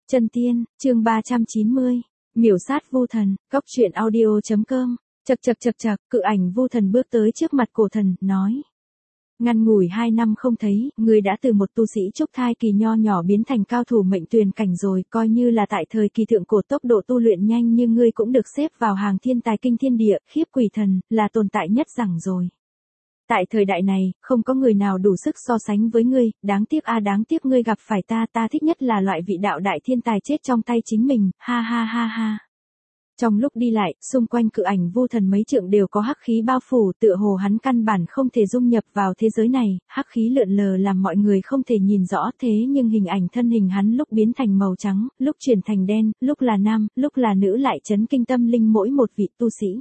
Chân tiên, chương 390. Miểu sát vu thần, góc truyện audio.com. Chậc, cự ảnh vu thần bước tới trước mặt cổ thần, nói. Ngắn ngủi 2 năm không thấy, ngươi đã từ một tu sĩ trúc thai kỳ nho nhỏ biến thành cao thủ mệnh tuyền cảnh rồi, coi như là tại thời kỳ thượng cổ tốc độ tu luyện nhanh như ngươi cũng được xếp vào hàng thiên tài kinh thiên địa, khiếp quỷ thần, là tồn tại nhất rằng rồi. Tại thời đại này, không có người nào đủ sức so sánh với ngươi, đáng tiếc ngươi gặp phải ta thích nhất là loại vị đạo đại thiên tài chết trong tay chính mình, ha. Trong lúc đi lại, xung quanh cự ảnh vu thần mấy trượng đều có hắc khí bao phủ, tựa hồ hắn căn bản không thể dung nhập vào thế giới này, hắc khí lượn lờ làm mọi người không thể nhìn rõ, thế nhưng hình ảnh thân hình hắn lúc biến thành màu trắng, lúc chuyển thành đen, lúc là nam, lúc là nữ lại chấn kinh tâm linh mỗi một vị tu sĩ.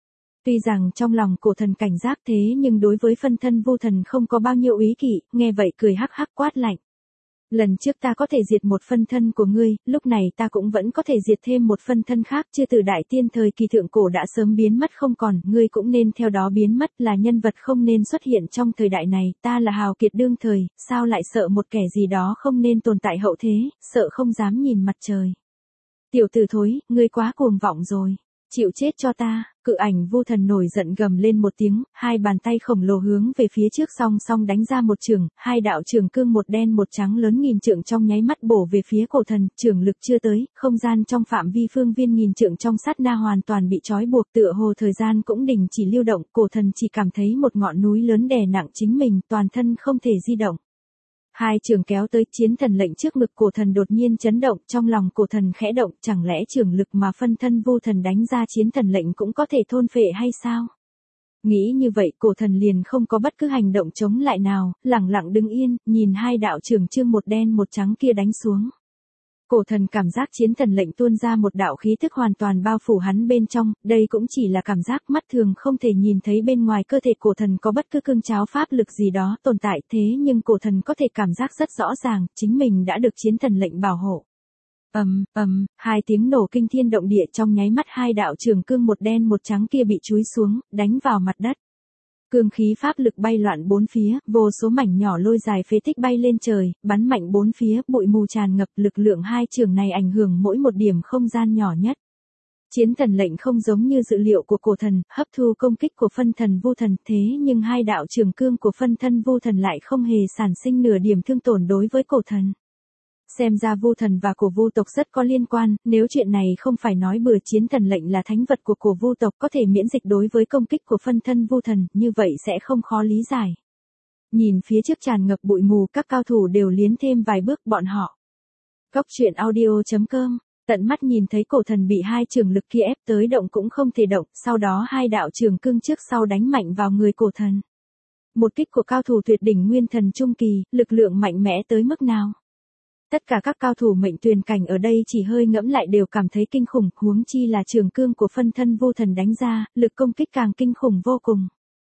Tuy rằng trong lòng cổ thần cảnh giác thế nhưng đối với phân thân vu thần không có bao nhiêu ý kỵ, nghe vậy cười hắc quát lạnh. Lần trước ta có thể diệt một phân thân của ngươi, lúc này ta cũng vẫn có thể diệt thêm một phân thân khác, chưa từ đại tiên thời kỳ thượng cổ đã sớm biến mất không còn, ngươi cũng nên theo đó biến mất, là nhân vật không nên xuất hiện trong thời đại này, ta là hào kiệt đương thời, sao lại sợ một kẻ gì đó không nên tồn tại hậu thế, sợ không dám nhìn mặt trời. Tiểu tử thối, ngươi quá cuồng vọng rồi. Chịu chết cho ta, cự ảnh vu thần nổi giận gầm lên một tiếng, hai bàn tay khổng lồ hướng về phía trước song đánh ra một chưởng, hai đạo chưởng cương một đen một trắng lớn nghìn trượng trong nháy mắt bổ về phía cổ thần, chưởng lực chưa tới, không gian trong phạm vi phương viên nghìn trượng trong sát na hoàn toàn bị trói buộc, tựa hồ thời gian cũng đình chỉ lưu động, cổ thần chỉ cảm thấy một ngọn núi lớn đè nặng chính mình, toàn thân không thể di động. Hai trường kéo tới, chiến thần lệnh trước ngực cổ thần đột nhiên chấn động, trong lòng cổ thần khẽ động, chẳng lẽ trường lực mà phân thân vu thần đánh ra chiến thần lệnh cũng có thể thôn phệ hay sao? Nghĩ như vậy cổ thần liền không có bất cứ hành động chống lại nào, lặng lặng đứng yên, nhìn hai đạo trường chương một đen một trắng kia đánh xuống. Cổ thần cảm giác chiến thần lệnh tuôn ra một đạo khí thức hoàn toàn bao phủ hắn bên trong, đây cũng chỉ là cảm giác mắt thường không thể nhìn thấy bên ngoài cơ thể cổ thần có bất cứ cương cháo pháp lực gì đó tồn tại, thế nhưng cổ thần có thể cảm giác rất rõ ràng, chính mình đã được chiến thần lệnh bảo hộ. Hai tiếng nổ kinh thiên động địa trong nháy mắt hai đạo trường cương một đen một trắng kia bị chúi xuống, đánh vào mặt đất. Cương khí pháp lực bay loạn bốn phía, vô số mảnh nhỏ lôi dài phế tích bay lên trời, bắn mạnh bốn phía, bụi mù tràn ngập, lực lượng hai trường này ảnh hưởng mỗi một điểm không gian nhỏ nhất. Chiến thần lệnh không giống như dự liệu của cổ thần, hấp thu công kích của phân thần vu thần, thế nhưng hai đạo trường cương của phân thân vu thần lại không hề sản sinh nửa điểm thương tổn đối với cổ thần. Xem ra vu thần và cổ vu tộc rất có liên quan, nếu chuyện này không phải nói bừa chiến thần lệnh là thánh vật của cổ vu tộc có thể miễn dịch đối với công kích của phân thân vu thần, như vậy sẽ không khó lý giải. Nhìn phía trước tràn ngập bụi mù, các cao thủ đều liến thêm vài bước bọn họ. Góc truyện audio.com, tận mắt nhìn thấy cổ thần bị hai trường lực kia ép tới động cũng không thể động, sau đó hai đạo trường cương trước sau đánh mạnh vào người cổ thần. Một kích của cao thủ tuyệt đỉnh nguyên thần trung kỳ, lực lượng mạnh mẽ tới mức nào? Tất cả các cao thủ mệnh tuyền cảnh ở đây chỉ hơi ngẫm lại đều cảm thấy kinh khủng, huống chi là trường cương của phân thân vu thần đánh ra, lực công kích càng kinh khủng vô cùng.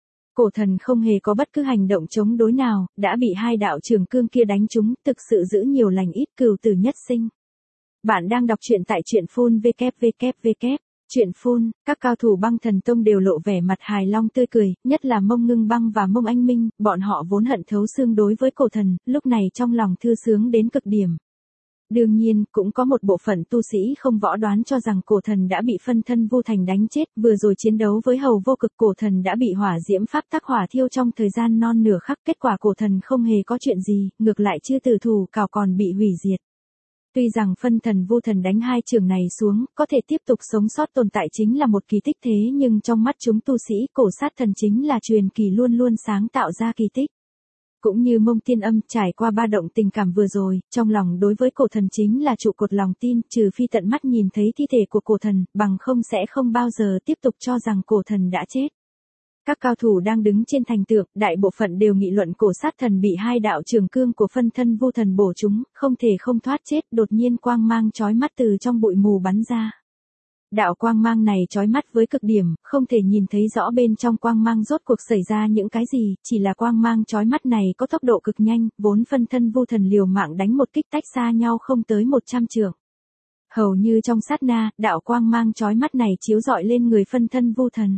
Cổ thần không hề có bất cứ hành động chống đối nào, đã bị hai đạo trường cương kia đánh trúng, thực sự giữ nhiều lành ít, cừu tử nhất sinh. Bạn đang đọc truyện tại truyện phun www. Truyện phun, các cao thủ Băng Thần Tông đều lộ vẻ mặt hài long tươi cười, nhất là Mông Ngưng Băng và Mông Anh Minh, bọn họ vốn hận thấu xương đối với cổ thần, lúc này trong lòng thư sướng đến cực điểm. Đương nhiên, cũng có một bộ phận tu sĩ không võ đoán cho rằng cổ thần đã bị phân thân vu thành đánh chết, vừa rồi chiến đấu với hầu vô cực cổ thần đã bị hỏa diễm pháp tắc hỏa thiêu trong thời gian non nửa khắc, kết quả cổ thần không hề có chuyện gì, ngược lại chưa từ thủ cào còn bị hủy diệt. Tuy rằng phân thần vu thần đánh hai trường này xuống, có thể tiếp tục sống sót tồn tại chính là một kỳ tích, thế nhưng trong mắt chúng tu sĩ, cổ sát thần chính là truyền kỳ luôn luôn sáng tạo ra kỳ tích. Cũng như Mông Tiên Âm trải qua ba động tình cảm vừa rồi, trong lòng đối với cổ thần chính là trụ cột lòng tin, trừ phi tận mắt nhìn thấy thi thể của cổ thần, bằng không sẽ không bao giờ tiếp tục cho rằng cổ thần đã chết. Các cao thủ đang đứng trên thành tường, đại bộ phận đều nghị luận cổ sát thần bị hai đạo trường cương của phân thân vu thần bổ trúng, không thể không thoát chết, đột nhiên quang mang chói mắt từ trong bụi mù bắn ra. Đạo quang mang này chói mắt với cực điểm, không thể nhìn thấy rõ bên trong quang mang rốt cuộc xảy ra những cái gì, chỉ là quang mang chói mắt này có tốc độ cực nhanh, vốn phân thân vu thần liều mạng đánh một kích tách xa nhau không tới 100 trượng. Hầu như trong sát na, đạo quang mang chói mắt này chiếu rọi lên người phân thân vu thần.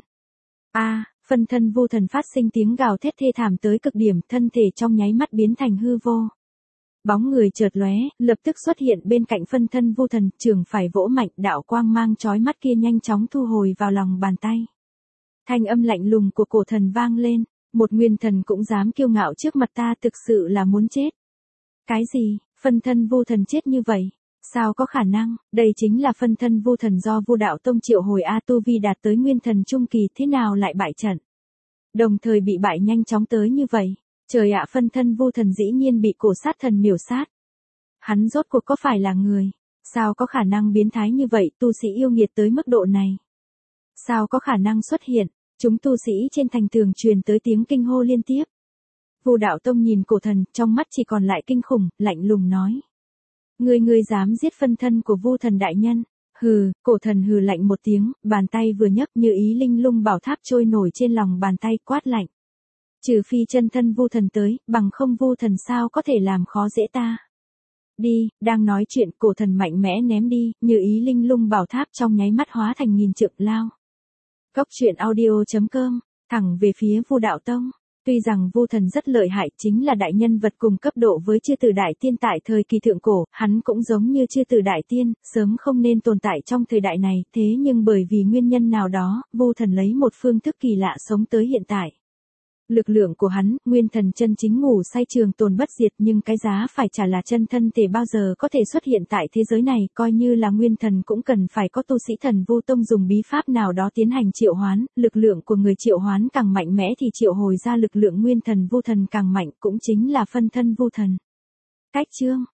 Phân thân vu thần phát sinh tiếng gào thét thê thảm tới cực điểm, thân thể trong nháy mắt biến thành hư vô. Bóng người chợt lóe, lập tức xuất hiện bên cạnh phân thân vu thần, trường phải vỗ mạnh, đạo quang mang chói mắt kia nhanh chóng thu hồi vào lòng bàn tay. Thanh âm lạnh lùng của cổ thần vang lên, một nguyên thần cũng dám kiêu ngạo trước mặt ta, thực sự là muốn chết. Cái gì, phân thân vu thần chết như vậy? Sao có khả năng, đây chính là phân thân vu thần do Vu Đạo Tông triệu hồi A, tu vi đạt tới nguyên thần trung kỳ, thế nào lại bại trận? Đồng thời bị bại nhanh chóng tới như vậy. Trời ạ, phân thân vu thần dĩ nhiên bị cổ sát thần miểu sát. Hắn rốt cuộc có phải là người? Sao có khả năng biến thái như vậy, tu sĩ yêu nghiệt tới mức độ này? Sao có khả năng xuất hiện? Chúng tu sĩ trên thành tường truyền tới tiếng kinh hô liên tiếp. Vu Đạo Tông nhìn cổ thần, trong mắt chỉ còn lại kinh khủng, lạnh lùng nói. Ngươi dám giết phân thân của Vu thần đại nhân? Hừ, cổ thần hừ lạnh một tiếng, bàn tay vừa nhấc như ý linh lung bảo tháp trôi nổi trên lòng bàn tay, quát lạnh. Trừ phi chân thân Vu thần tới, bằng không Vu thần sao có thể làm khó dễ ta. Đi, đang nói chuyện, cổ thần mạnh mẽ ném đi, như ý linh lung bảo tháp trong nháy mắt hóa thành nghìn trượng lao. Cốc truyện audio.com, thẳng về phía Vu Đạo Tông. Tuy rằng Vu thần rất lợi hại, chính là đại nhân vật cùng cấp độ với chư tử đại tiên tại thời kỳ thượng cổ, hắn cũng giống như chư tử đại tiên, sớm không nên tồn tại trong thời đại này, thế nhưng bởi vì nguyên nhân nào đó, Vu thần lấy một phương thức kỳ lạ sống tới hiện tại. Lực lượng của hắn, nguyên thần chân chính ngủ say trường tồn bất diệt, nhưng cái giá phải trả là chân thân thể bao giờ có thể xuất hiện tại thế giới này, coi như là nguyên thần cũng cần phải có tu sĩ thần Vu Tông dùng bí pháp nào đó tiến hành triệu hoán, lực lượng của người triệu hoán càng mạnh mẽ thì triệu hồi ra lực lượng nguyên thần Vu thần càng mạnh, cũng chính là phân thân Vu thần. Cách chương